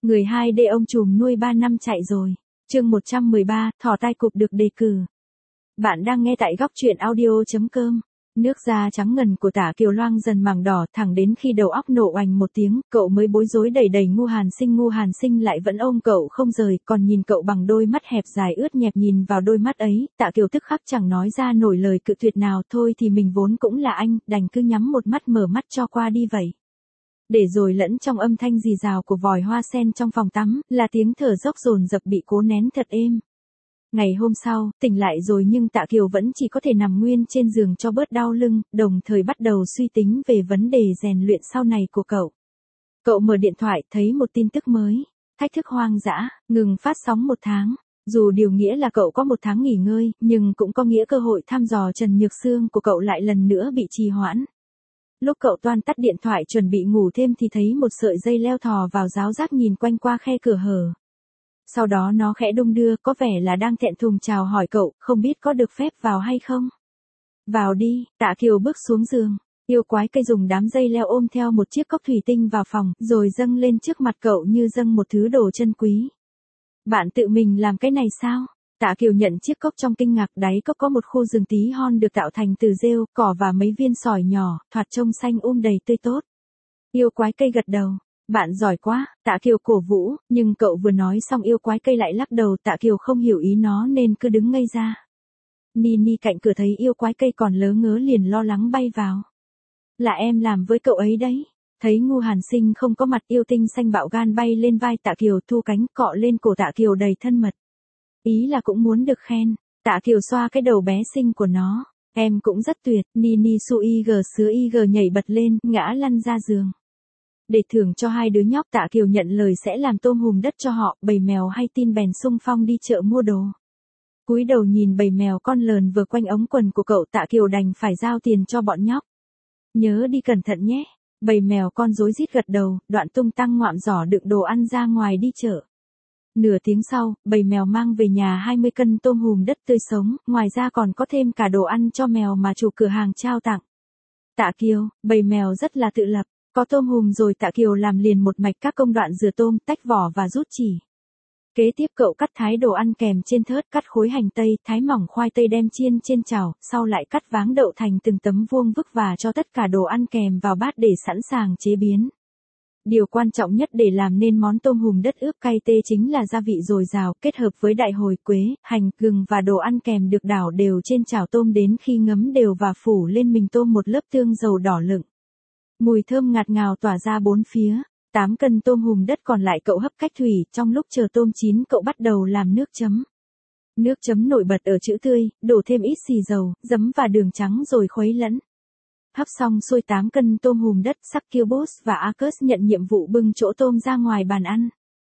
Người 2D ông trùm nuôi 3 năm chạy rồi. Chương 113, thỏ tai cụp được đề cử. Bạn đang nghe tại góc truyện audio.com. Nước da trắng ngần của Tạ Kiều loang dần màng đỏ thẳng đến khi đầu óc nổ oành một tiếng, cậu mới bối rối đẩy đẩy Ngu Hàn Sinh lại vẫn ôm cậu không rời, còn nhìn cậu bằng đôi mắt hẹp dài ướt nhẹp. Nhìn vào đôi mắt ấy, Tạ Kiều tức khắc chẳng nói ra nổi lời cự tuyệt nào. Thôi thì mình vốn cũng là anh, đành cứ nhắm một mắt mở mắt cho qua đi vậy. Để rồi lẫn trong âm thanh rì rào của vòi hoa sen trong phòng tắm, là tiếng thở dốc dồn dập bị cố nén thật êm. Ngày hôm sau, tỉnh lại rồi nhưng Tạ Kiều vẫn chỉ có thể nằm nguyên trên giường cho bớt đau lưng, đồng thời bắt đầu suy tính về vấn đề rèn luyện sau này của cậu. Cậu mở điện thoại thấy một tin tức mới. Thách thức hoang dã, ngừng phát sóng 1 tháng. Dù điều nghĩa là cậu có 1 tháng nghỉ ngơi, nhưng cũng có nghĩa cơ hội thăm dò Trần Nhược Sương của cậu lại lần nữa bị trì hoãn. Lúc cậu toan tắt điện thoại chuẩn bị ngủ thêm thì thấy một sợi dây leo thò vào ráo rác nhìn quanh qua khe cửa hở. Sau đó nó khẽ đung đưa, có vẻ là đang thẹn thùng chào hỏi cậu, không biết có được phép vào hay không. Vào đi. Tạ Kiều bước xuống giường. Yêu quái cây dùng đám dây leo ôm theo một chiếc cốc thủy tinh vào phòng, rồi dâng lên trước mặt cậu như dâng một thứ đồ chân quý. Bạn tự mình làm cái này sao? Tạ Kiều nhận chiếc cốc trong kinh ngạc. Đáy cốc có một khu rừng tí hon được tạo thành từ rêu, cỏ và mấy viên sỏi nhỏ, thoạt trông xanh đầy tươi tốt. Yêu quái cây gật đầu. Bạn giỏi quá. Tạ Kiều cổ vũ, nhưng cậu vừa nói xong yêu quái cây lại lắc đầu. Tạ Kiều không hiểu ý nó nên cứ đứng ngây ra. Nini cạnh cửa thấy yêu quái cây còn lớ ngớ liền lo lắng bay vào. Là em làm với cậu ấy đấy. Thấy Ngu Hàn Sinh không có mặt, yêu tinh xanh bạo gan bay lên vai Tạ Kiều, thu cánh cọ lên cổ Tạ Kiều đầy thân mật. Ý là cũng muốn được khen. Tạ Kiều xoa cái đầu bé xinh của nó. Em cũng rất tuyệt. Nini su ig sứa ig nhảy bật lên, ngã lăn ra giường. Để thưởng cho hai đứa nhóc, Tạ Kiều nhận lời sẽ làm tôm hùm đất cho họ. Bầy mèo hay tin bèn xung phong đi chợ mua đồ. Cúi đầu nhìn bầy mèo con lờn vừa quanh ống quần của cậu, Tạ Kiều đành phải giao tiền cho bọn nhóc. Nhớ đi cẩn thận nhé. Bầy mèo con rối rít gật đầu, đoạn tung tăng ngoạm giỏ đựng đồ ăn ra ngoài đi chợ. Nửa tiếng sau, bầy mèo mang về nhà 20 cân tôm hùm đất tươi sống, ngoài ra còn có thêm cả đồ ăn cho mèo mà chủ cửa hàng trao tặng. Tạ Kiều, bầy mèo rất là tự lập. Có tôm hùm rồi Tạ Kiều làm liền một mạch các công đoạn rửa tôm, tách vỏ và rút chỉ. Kế tiếp cậu cắt thái đồ ăn kèm trên thớt, cắt khối hành tây, thái mỏng khoai tây đem chiên trên chảo, sau lại cắt váng đậu thành từng tấm vuông vức và cho tất cả đồ ăn kèm vào bát để sẵn sàng chế biến. Điều quan trọng nhất để làm nên món tôm hùm đất ướp cay tê chính là gia vị dồi dào, kết hợp với đại hồi, quế, hành, gừng và đồ ăn kèm được đảo đều trên chảo tôm đến khi ngấm đều và phủ lên mình tôm một lớp tương dầu đỏ lựng. Mùi thơm ngạt ngào tỏa ra bốn phía. 8 cân tôm hùm đất còn lại cậu hấp cách thủy, trong lúc chờ tôm chín cậu bắt đầu làm nước chấm. Nước chấm nổi bật ở chữ tươi, đổ thêm ít xì dầu, giấm và đường trắng rồi khuấy lẫn. Hấp xong xuôi 8 cân tôm hùm đất, Succubus và Arcus nhận nhiệm vụ bưng chỗ tôm ra ngoài bàn ăn.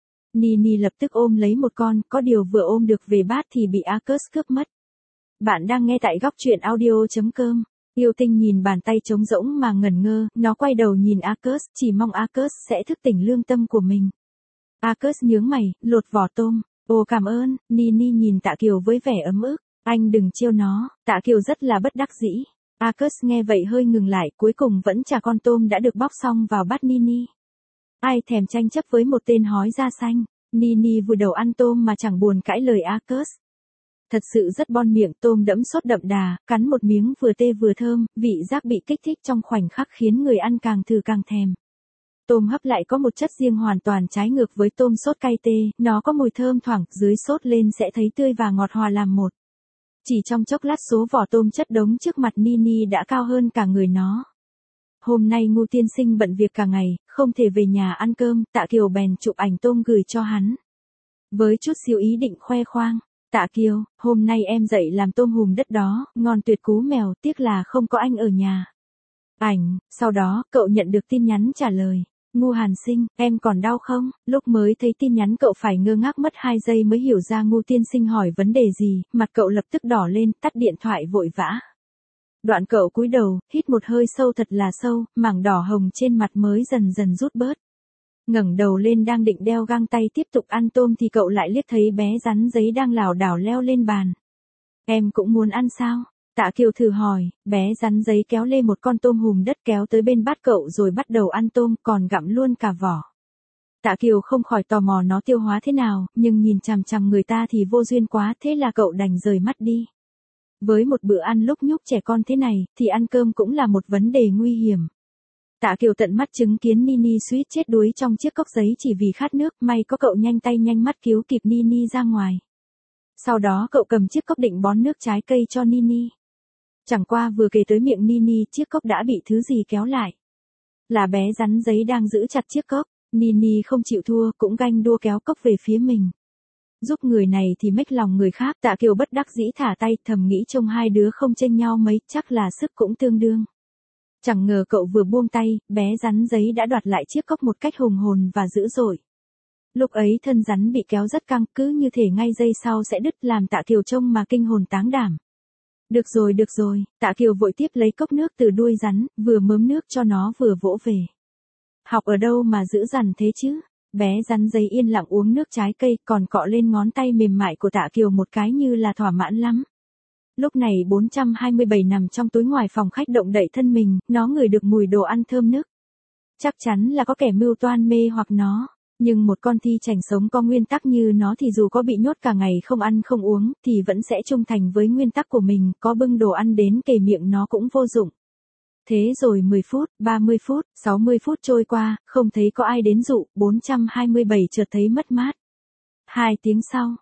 Nini lập tức ôm lấy một con, có điều vừa ôm được về bát thì bị Arcus cướp mất. Bạn đang nghe tại góc truyện audio.com. Yêu tinh nhìn bàn tay trống rỗng mà ngẩn ngơ, nó quay đầu nhìn Arcus, chỉ mong Arcus sẽ thức tỉnh lương tâm của mình. Arcus nhướng mày, lột vỏ tôm. Ồ cảm ơn. Nini nhìn Tạ Kiều với vẻ ấm ức. Anh đừng trêu nó. Tạ Kiều rất là bất đắc dĩ. Arcus nghe vậy hơi ngừng lại, cuối cùng vẫn trả con tôm đã được bóc xong vào bát Nini. Ai thèm tranh chấp với một tên hói da xanh. Nini vùi đầu ăn tôm mà chẳng buồn cãi lời Arcus. Thật sự rất bon miệng, tôm đẫm sốt đậm đà, cắn một miếng vừa tê vừa thơm, vị giác bị kích thích trong khoảnh khắc khiến người ăn càng thử càng thèm. Tôm hấp lại có một chất riêng hoàn toàn trái ngược với tôm sốt cay tê, nó có mùi thơm thoảng, dưới sốt lên sẽ thấy tươi và ngọt hòa làm một. Chỉ trong chốc lát số vỏ tôm chất đống trước mặt Nini đã cao hơn cả người nó. Hôm nay Ngu tiên sinh bận việc cả ngày, không thể về nhà ăn cơm, Tạ Kiều bèn chụp ảnh tôm gửi cho hắn. Với chút xíu ý định khoe khoang. Tạ Kiều, hôm nay em dậy làm tôm hùm đất đó, ngon tuyệt cú mèo, tiếc là không có anh ở nhà. Ảnh, sau đó, cậu nhận được tin nhắn trả lời. Ngu Hàn Sinh, em còn đau không? Lúc mới thấy tin nhắn cậu phải ngơ ngác mất 2 giây mới hiểu ra Ngu tiên sinh hỏi vấn đề gì, mặt cậu lập tức đỏ lên, tắt điện thoại vội vã. Đoạn cậu cúi đầu, hít một hơi sâu thật là sâu, mảng đỏ hồng trên mặt mới dần dần rút bớt. Ngẩng đầu lên đang định đeo găng tay tiếp tục ăn tôm thì cậu lại liếc thấy bé rắn giấy đang lảo đảo leo lên bàn. Em cũng muốn ăn sao? Tạ Kiều thử hỏi, bé rắn giấy kéo lê một con tôm hùm đất kéo tới bên bát cậu rồi bắt đầu ăn tôm còn gặm luôn cả vỏ. Tạ Kiều không khỏi tò mò nó tiêu hóa thế nào, nhưng nhìn chằm chằm người ta thì vô duyên quá, thế là cậu đành rời mắt đi. Với một bữa ăn lúc nhúc trẻ con thế này, thì ăn cơm cũng là một vấn đề nguy hiểm. Tạ Kiều tận mắt chứng kiến Nini suýt chết đuối trong chiếc cốc giấy chỉ vì khát nước, may có cậu nhanh tay nhanh mắt cứu kịp Nini ra ngoài. Sau đó cậu cầm chiếc cốc định bón nước trái cây cho Nini. Chẳng qua vừa kề tới miệng Nini, chiếc cốc đã bị thứ gì kéo lại. Là bé rắn giấy đang giữ chặt chiếc cốc. Nini không chịu thua, cũng ganh đua kéo cốc về phía mình. Giúp người này thì mếch lòng người khác, Tạ Kiều bất đắc dĩ thả tay, thầm nghĩ trông hai đứa không chênh nhau mấy, chắc là sức cũng tương đương. Chẳng ngờ cậu vừa buông tay, bé rắn giấy đã đoạt lại chiếc cốc một cách hùng hồn và dữ dội. Lúc ấy thân rắn bị kéo rất căng, cứ như thể ngay giây sau sẽ đứt, làm Tạ Kiều trông mà kinh hồn táng đảm. Được rồi, Tạ Kiều vội tiếp lấy cốc nước từ đuôi rắn, vừa mớm nước cho nó vừa vỗ về. Học ở đâu mà dữ dằn thế chứ? Bé rắn giấy yên lặng uống nước trái cây, còn cọ lên ngón tay mềm mại của Tạ Kiều một cái như là thỏa mãn lắm. Lúc này 427 nằm trong túi ngoài phòng khách động đậy thân mình, nó ngửi được mùi đồ ăn thơm nức. Chắc chắn là có kẻ mưu toan mê hoặc nó. Nhưng một con thi chành sống có nguyên tắc như nó thì dù có bị nhốt cả ngày không ăn không uống, thì vẫn sẽ trung thành với nguyên tắc của mình, có bưng đồ ăn đến kề miệng nó cũng vô dụng. Thế rồi 10 phút, 30 phút, 60 phút trôi qua, không thấy có ai đến dụ, 427 chợt thấy mất mát. 2 tiếng sau,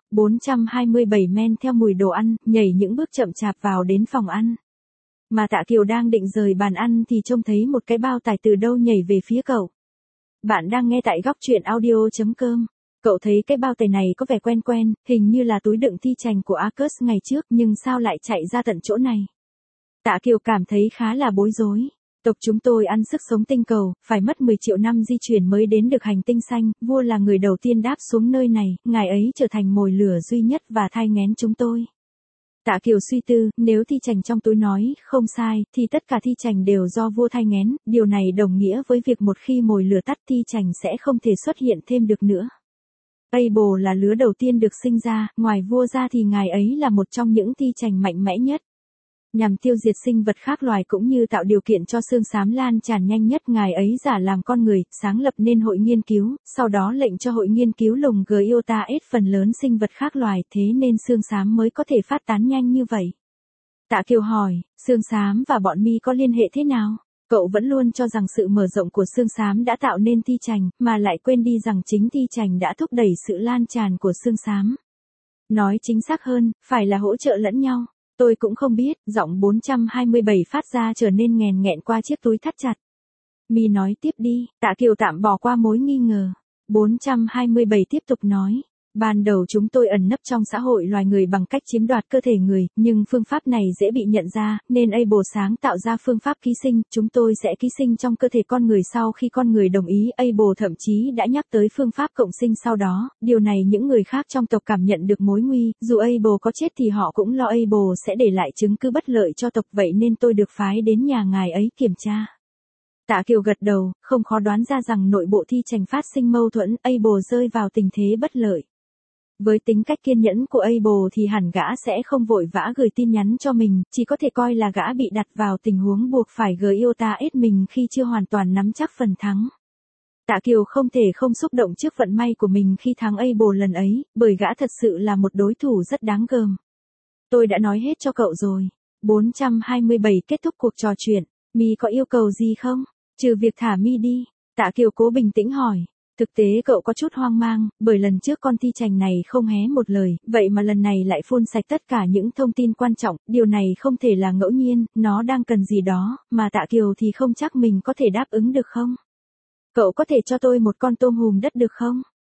427 men theo mùi đồ ăn, nhảy những bước chậm chạp vào đến phòng ăn. Mà Tạ Kiều đang định rời bàn ăn thì trông thấy một cái bao tải từ đâu nhảy về phía cậu. Bạn đang nghe tại góc truyện audio.com. Cậu thấy cái bao tải này có vẻ quen quen, hình như là túi đựng thi chành của Arcus ngày trước, nhưng sao lại chạy ra tận chỗ này? Tạ Kiều cảm thấy khá là bối rối. Tộc chúng tôi ăn sức sống tinh cầu, phải mất 10 triệu năm di chuyển mới đến được hành tinh xanh, vua là người đầu tiên đáp xuống nơi này, ngài ấy trở thành mồi lửa duy nhất và thai nghén chúng tôi. Tạ Kiều suy tư, nếu thi chành trong túi nói không sai, thì tất cả thi chành đều do vua thai nghén, điều này đồng nghĩa với việc một khi mồi lửa tắt thi chành sẽ không thể xuất hiện thêm được nữa. Abel là lứa đầu tiên được sinh ra, ngoài vua ra thì ngài ấy là một trong những thi chành mạnh mẽ nhất. Nhằm tiêu diệt sinh vật khác loài cũng như tạo điều kiện cho xương xám lan tràn nhanh nhất, ngài ấy giả làm con người, sáng lập nên hội nghiên cứu, sau đó lệnh cho hội nghiên cứu lùng Giota ết phần lớn sinh vật khác loài, thế nên xương xám mới có thể phát tán nhanh như vậy. Tạ Kiều hỏi, xương xám và bọn mi có liên hệ thế nào? Cậu vẫn luôn cho rằng sự mở rộng của xương xám đã tạo nên thi chành, mà lại quên đi rằng chính thi chành đã thúc đẩy sự lan tràn của xương xám. Nói chính xác hơn, phải là hỗ trợ lẫn nhau. Tôi cũng không biết, giọng 427 phát ra trở nên nghèn nghẹn qua chiếc túi thắt chặt. Mi nói tiếp đi, Tạ Kiều tạm bỏ qua mối nghi ngờ. 427 tiếp tục nói. Ban đầu chúng tôi ẩn nấp trong xã hội loài người bằng cách chiếm đoạt cơ thể người, nhưng phương pháp này dễ bị nhận ra, nên Abel sáng tạo ra phương pháp ký sinh, chúng tôi sẽ ký sinh trong cơ thể con người sau khi con người đồng ý. Abel thậm chí đã nhắc tới phương pháp cộng sinh sau đó, điều này những người khác trong tộc cảm nhận được mối nguy, dù Abel có chết thì họ cũng lo Abel sẽ để lại chứng cứ bất lợi cho tộc, vậy nên tôi được phái đến nhà ngài ấy kiểm tra. Tạ Kiều gật đầu, không khó đoán ra rằng nội bộ thi chành phát sinh mâu thuẫn, Abel rơi vào tình thế bất lợi. Với tính cách kiên nhẫn của Abel thì hẳn gã sẽ không vội vã gửi tin nhắn cho mình, chỉ có thể coi là gã bị đặt vào tình huống buộc phải Giota ết mình khi chưa hoàn toàn nắm chắc phần thắng. Tạ Kiều không thể không xúc động trước vận may của mình khi thắng Abel lần ấy, bởi gã thật sự là một đối thủ rất đáng gờm. Tôi đã nói hết cho cậu rồi. 427 kết thúc cuộc trò chuyện. Mi có yêu cầu gì không? Trừ việc thả Mi đi. Tạ Kiều cố bình tĩnh hỏi. Thực tế cậu có chút hoang mang, bởi lần trước con thi chành này không hé một lời, vậy mà lần này lại phun sạch tất cả những thông tin quan trọng, điều này không thể là ngẫu nhiên, nó đang cần gì đó, mà Tạ Kiều thì không chắc mình có thể đáp ứng được không? Cậu có thể cho tôi một con tôm hùm đất được không?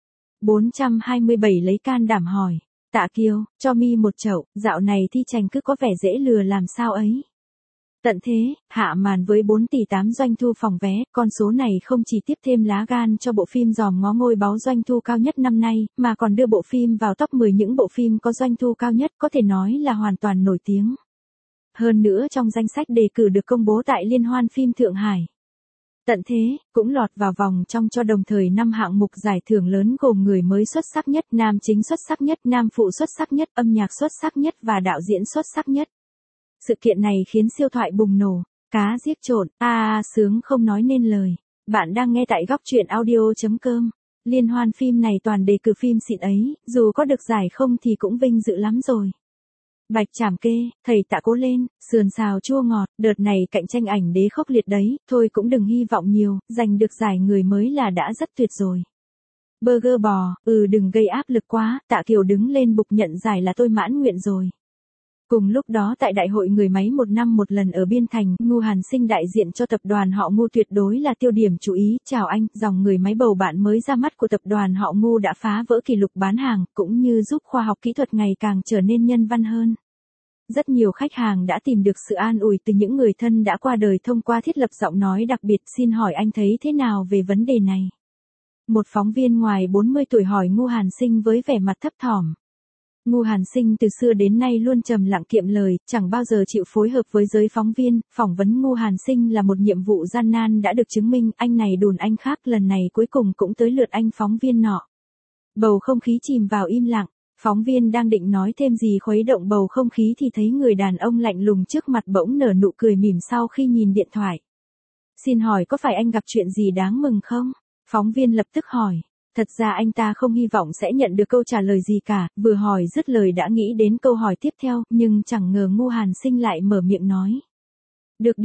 427 lấy can đảm hỏi. Tạ Kiều, cho Mi một chậu, dạo này thi chành cứ có vẻ dễ lừa làm sao ấy. Tận thế, hạ màn với 4 tỷ 8 doanh thu phòng vé, con số này không chỉ tiếp thêm lá gan cho bộ phim Giòm Ngó Ngôi Báu doanh thu cao nhất năm nay, mà còn đưa bộ phim vào top 10 những bộ phim có doanh thu cao nhất, có thể nói là hoàn toàn nổi tiếng. Hơn nữa trong danh sách đề cử được công bố tại Liên hoan phim Thượng Hải. Tận thế, cũng lọt vào vòng trong cho đồng thời 5 hạng mục giải thưởng lớn gồm người mới xuất sắc nhất, nam chính xuất sắc nhất, nam phụ xuất sắc nhất, âm nhạc xuất sắc nhất và đạo diễn xuất sắc nhất. Sự kiện này khiến siêu thoại bùng nổ, cá giết trộn, sướng không nói nên lời. Bạn đang nghe tại góc truyện audio.com. Liên hoan phim này toàn đề cử phim xịn ấy, dù có được giải không thì cũng vinh dự lắm rồi. Bạch Trảm Kê, thầy tạ cố lên, sườn xào chua ngọt, đợt này cạnh tranh ảnh đế khốc liệt đấy, thôi cũng đừng hy vọng nhiều, giành được giải người mới là đã rất tuyệt rồi. Burger bò, đừng gây áp lực quá, Tạ Kiều đứng lên bục nhận giải là tôi mãn nguyện rồi. Cùng lúc đó tại đại hội người máy một năm một lần ở Biên Thành, Ngu Hàn Sinh đại diện cho tập đoàn họ Ngu tuyệt đối là tiêu điểm chú ý. Chào anh, dòng người máy bầu bạn mới ra mắt của tập đoàn họ Ngu đã phá vỡ kỷ lục bán hàng, cũng như giúp khoa học kỹ thuật ngày càng trở nên nhân văn hơn. Rất nhiều khách hàng đã tìm được sự an ủi từ những người thân đã qua đời thông qua thiết lập giọng nói đặc biệt. Xin hỏi anh thấy thế nào về vấn đề này? Một phóng viên ngoài 40 tuổi hỏi Ngu Hàn Sinh với vẻ mặt thấp thỏm. Ngu Hàn Sinh từ xưa đến nay luôn trầm lặng kiệm lời, chẳng bao giờ chịu phối hợp với giới phóng viên. Phỏng vấn Ngu Hàn Sinh là một nhiệm vụ gian nan đã được chứng minh, anh này đùn anh khác, lần này cuối cùng cũng tới lượt anh phóng viên nọ. Bầu không khí chìm vào im lặng, phóng viên đang định nói thêm gì khuấy động bầu không khí thì thấy người đàn ông lạnh lùng trước mặt bỗng nở nụ cười mỉm sau khi nhìn điện thoại. Xin hỏi có phải anh gặp chuyện gì đáng mừng không? Phóng viên lập tức hỏi. Thật ra anh ta không hy vọng sẽ nhận được câu trả lời gì cả, vừa hỏi dứt lời đã nghĩ đến câu hỏi tiếp theo, nhưng chẳng ngờ Ngu Hàn Sinh lại mở miệng nói. Được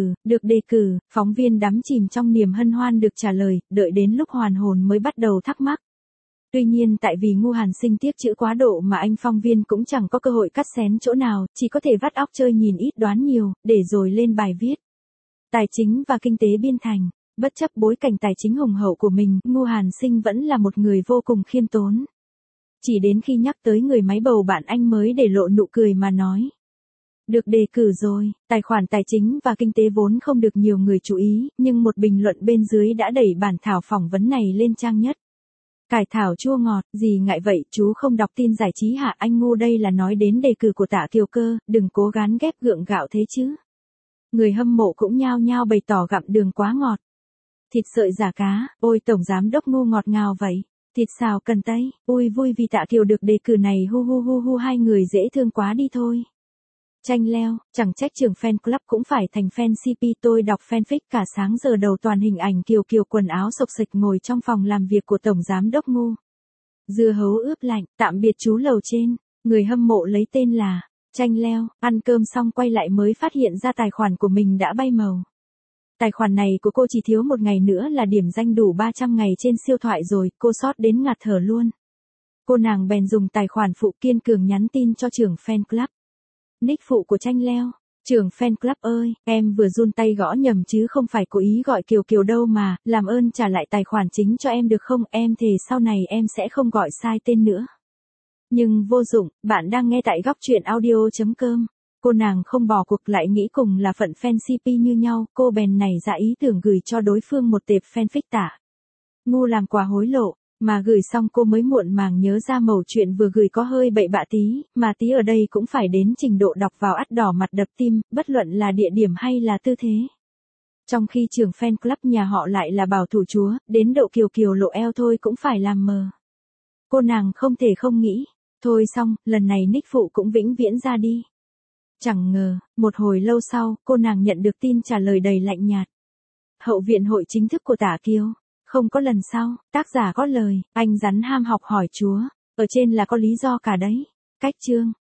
đề cử, phóng viên đắm chìm trong niềm hân hoan được trả lời, đợi đến lúc hoàn hồn mới bắt đầu thắc mắc. Tuy nhiên tại vì Ngu Hàn Sinh tiếc chữ quá độ mà anh phóng viên cũng chẳng có cơ hội cắt xén chỗ nào, chỉ có thể vắt óc chơi nhìn ít đoán nhiều, để rồi lên bài viết. Tài chính và kinh tế Biên Thành. Bất chấp bối cảnh tài chính hùng hậu của mình, Ngu Hàn Sinh vẫn là một người vô cùng khiêm tốn. Chỉ đến khi nhắc tới người máy bầu bạn anh mới để lộ nụ cười mà nói. Được đề cử rồi, tài khoản tài chính và kinh tế vốn không được nhiều người chú ý, nhưng một bình luận bên dưới đã đẩy bản thảo phỏng vấn này lên trang nhất. Cải thảo chua ngọt, gì ngại vậy, chú không đọc tin giải trí hả? Anh Ngu đây là nói đến đề cử của Tạ Kiều cơ, đừng cố gắng ghép gượng gạo thế chứ. Người hâm mộ cũng nhao nhao bày tỏ gặm đường quá ngọt. Thịt sợi giả cá, ôi tổng giám đốc Ngu ngọt ngào vậy. Thịt xào cần tây, ui vui vì Tạ Kiều được đề cử này, hu hai người dễ thương quá đi thôi. Chanh leo, chẳng trách trưởng fan club cũng phải thành fan CP, tôi đọc fanfic cả sáng giờ đầu toàn hình ảnh Kiều quần áo xộc xệch ngồi trong phòng làm việc của tổng giám đốc Ngu. Dưa hấu ướp lạnh, tạm biệt chú lầu trên, người hâm mộ lấy tên là Chanh leo, ăn cơm xong quay lại mới phát hiện ra tài khoản của mình đã bay màu. Tài khoản này của cô chỉ thiếu một ngày nữa là điểm danh đủ 300 ngày trên siêu thoại rồi, cô sót đến ngạt thở luôn. Cô nàng bèn dùng tài khoản phụ kiên cường nhắn tin cho trưởng fan club. Nick phụ của Chanh leo, trưởng fan club ơi, em vừa run tay gõ nhầm chứ không phải cố ý gọi Kiều đâu mà, làm ơn trả lại tài khoản chính cho em được không, em thề sau này em sẽ không gọi sai tên nữa. Nhưng vô dụng, bạn đang nghe tại góc truyện audio.com. Cô nàng không bỏ cuộc lại nghĩ cùng là phận fan CP như nhau, cô bèn nảy ra ý tưởng gửi cho đối phương một tệp fanfic Tạ Ngu làm quà hối lộ, mà gửi xong cô mới muộn màng nhớ ra mẩu chuyện vừa gửi có hơi bậy bạ tí, mà tí ở đây cũng phải đến trình độ đọc vào ắt đỏ mặt đập tim, bất luận là địa điểm hay là tư thế. Trong khi trưởng fan club nhà họ lại là bảo thủ chúa, đến độ Kiều lộ eo thôi cũng phải làm mờ. Cô nàng không thể không nghĩ, thôi xong, lần này nick phụ cũng vĩnh viễn ra đi. Chẳng ngờ, một hồi lâu sau, cô nàng nhận được tin trả lời đầy lạnh nhạt. Hậu viện hội chính thức của Tạ Kiều. Không có lần sau, tác giả có lời, anh rắn ham học hỏi chúa. Ở trên là có lý do cả đấy. Cách chương.